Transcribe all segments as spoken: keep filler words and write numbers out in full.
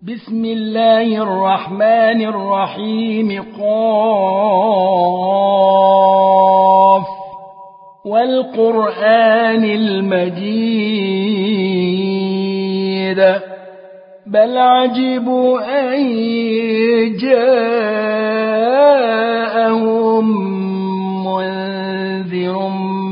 بسم الله الرحمن الرحيم. قاف والقرآن المجيد بل عجبوا أن جاءهم منذر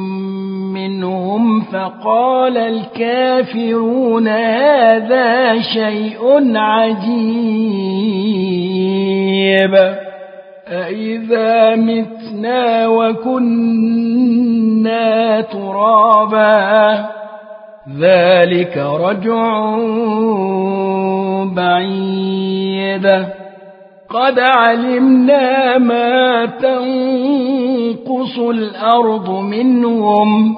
منهم فقال الكافرون هذا شيء عجيب أإذا متنا وكنا ترابا ذلك رجع بعيد قد علمنا ما تنقص الأرض منهم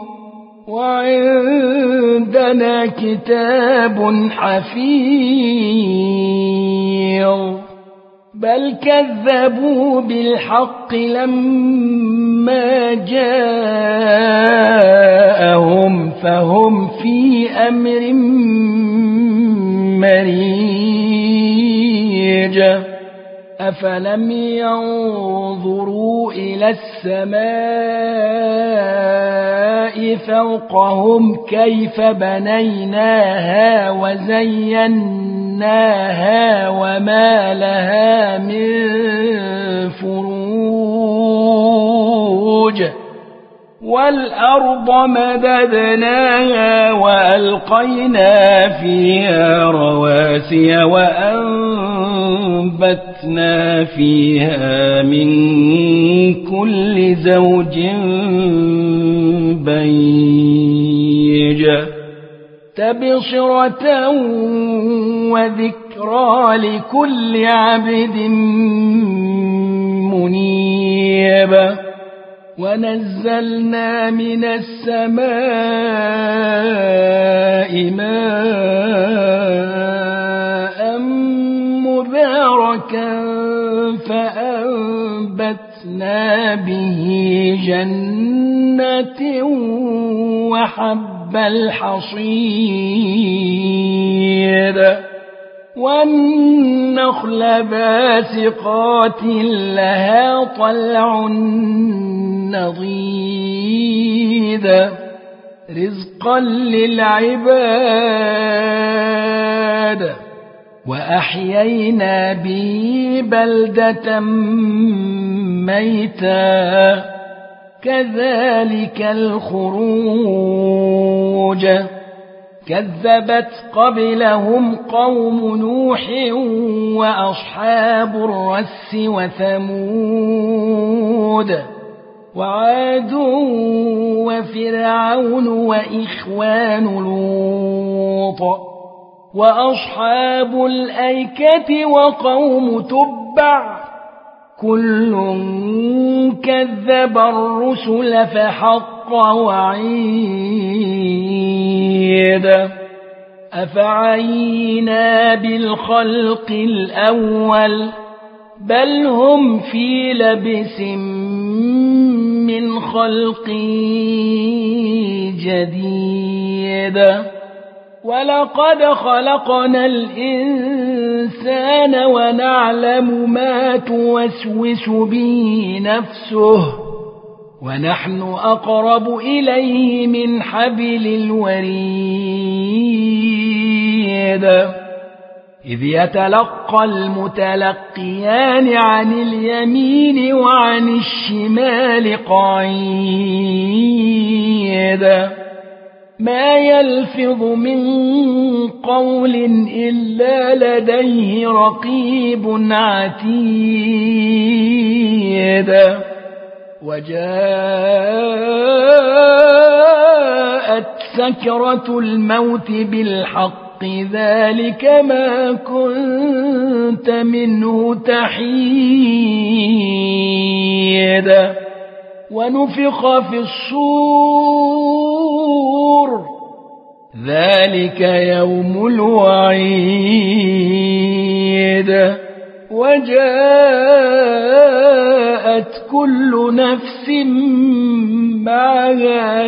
وعندنا كتاب حفيظ بل كذبوا بالحق لما جاءهم فهم في أمر مريج أفلم ينظروا إلى السماء فوقهم كيف بنيناها وزيناها وما لها من فروج والأرض مددناها وألقينا فيها رواسي وأنبتنا فيها من كل زوج بهيج تبصرة وذكرى لكل عبد منيب ونزلنا من السماء ماء مباركا فأنبتنا به جنات وحب الحصيد والنخل باسقات لها طلع نضيد رزقا للعباد وأحيينا به بلدة ميتا كذلك الخروج كذبت قبلهم قوم نوح وأصحاب الرس وثمود وعاد وفرعون وإخوان لوط وأصحاب الأيكة وقوم تبع كل كذب الرسل فحق وعيد أفعينا بالخلق الأول بل هم في لبس من خلق جديد ولقد خلقنا الإنسان ونعلم ما توسوس به نفسه ونحن أقرب إليه من حبل الوريد إذ يتلقى المتلقيان عن اليمين وعن الشمال قعيد ما يلفظ من قول إلا لديه رقيب عتيد وجاءت سكرة الموت بالحق ذلك ما كنت منه تحيد ونفخ في الصور ذلك يوم الوعيد وجاءت كل نفس معها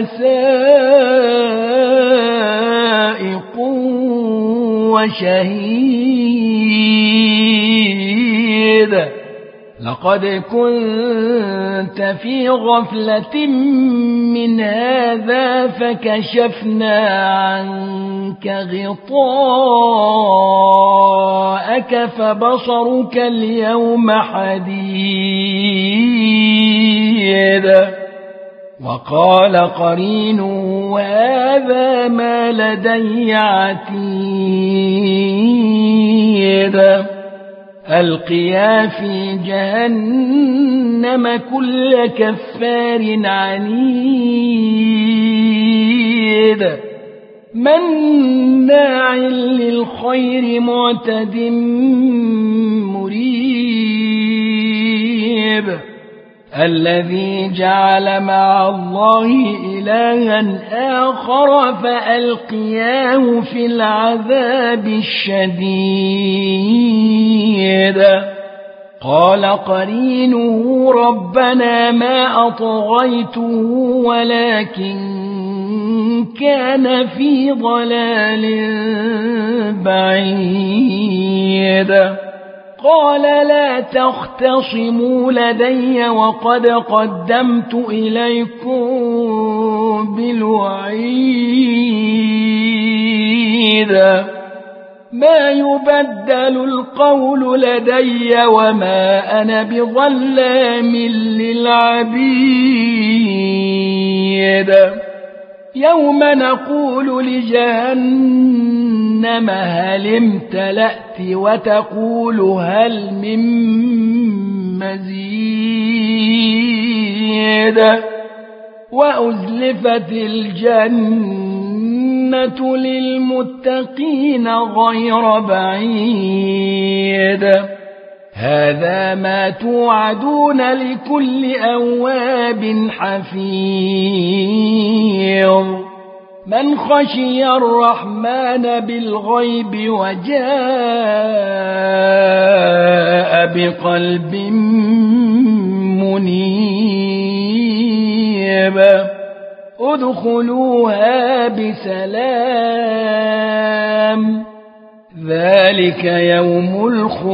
سائق وشهيد لقد كنت في غفلة من هذا فكشفنا عنك غطاءك فبصرك اليوم حديد. وقال قرينه هذا ما لدي عتيد. ألقيا في جهنم كل كفار عنيد مناع للخير معتد مريب. الذي جعل مع الله إلها آخر فألقياه في العذاب الشديد. قال قرينه ربنا ما أطغيته ولكن كان في ضلال بعيد. قال لا تختصموا لدي وقد قدمت إليكم بالوعيد. ما يبدل القول لدي وما أنا بظلام للعبيد. يوم نقول لجهنم هل امتلأت وتقول هل من مزيد. وأزلفت الجنة للمتقين غير بعيد. هذا ما توعدون لكل أواب حفيظ. من خشي الرحمن بالغيب وجاء بقلب منيب. ادخلوها بسلام ذلك يوم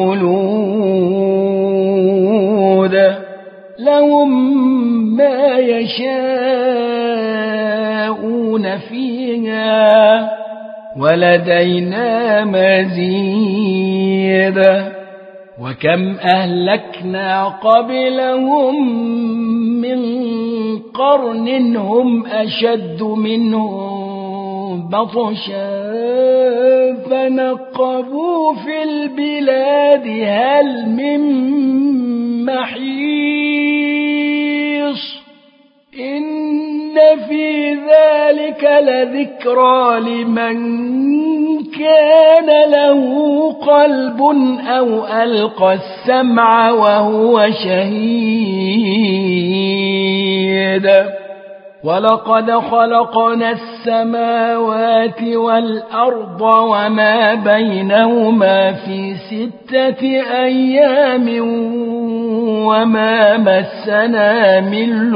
الخلود. لهم ما يشاءون فيها ولدينا مزيد. وكم أهلكنا قبلهم من قرن هم أشد منهم بطشا فنقبوا في البلاد هل من محيص. إن في ذلك لذكرى لمن كان له قلب أو ألقى السمع وهو شهيد. ولقد خلقنا السماوات والأرض وما بينهما في ستة أيام وما مسنا من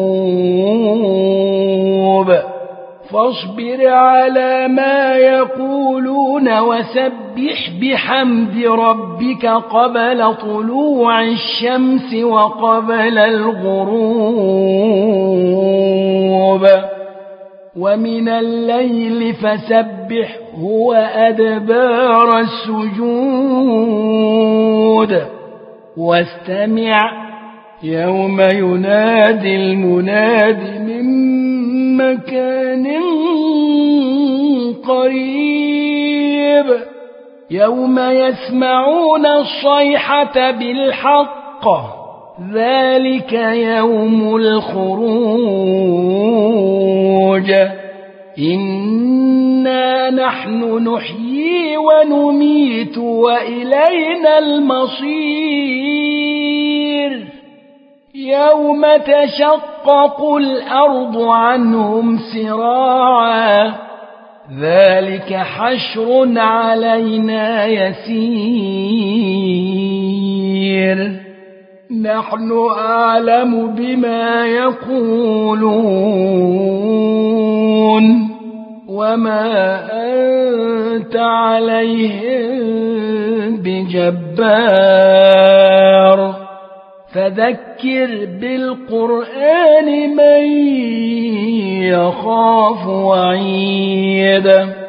لغوب. فاصبر على ما يقولون وسبح بحمد ربك قبل طلوع الشمس وقبل الغروب. ومن الليل فسبحه وأدبار السجود. واستمع يوم ينادي المناد من مكان قريب. يوم يسمعون الصيحة بالحق ذلك يوم الخروج. إنا نحن نحيي ونميت وإلينا المصير. يوم تشقق الأرض عنهم سراعا ذلك حشر علينا يسير. نحن أعلم بما يقولون وما أنت عليهم بجبار. فذكر بالقرآن من يخاف وعيد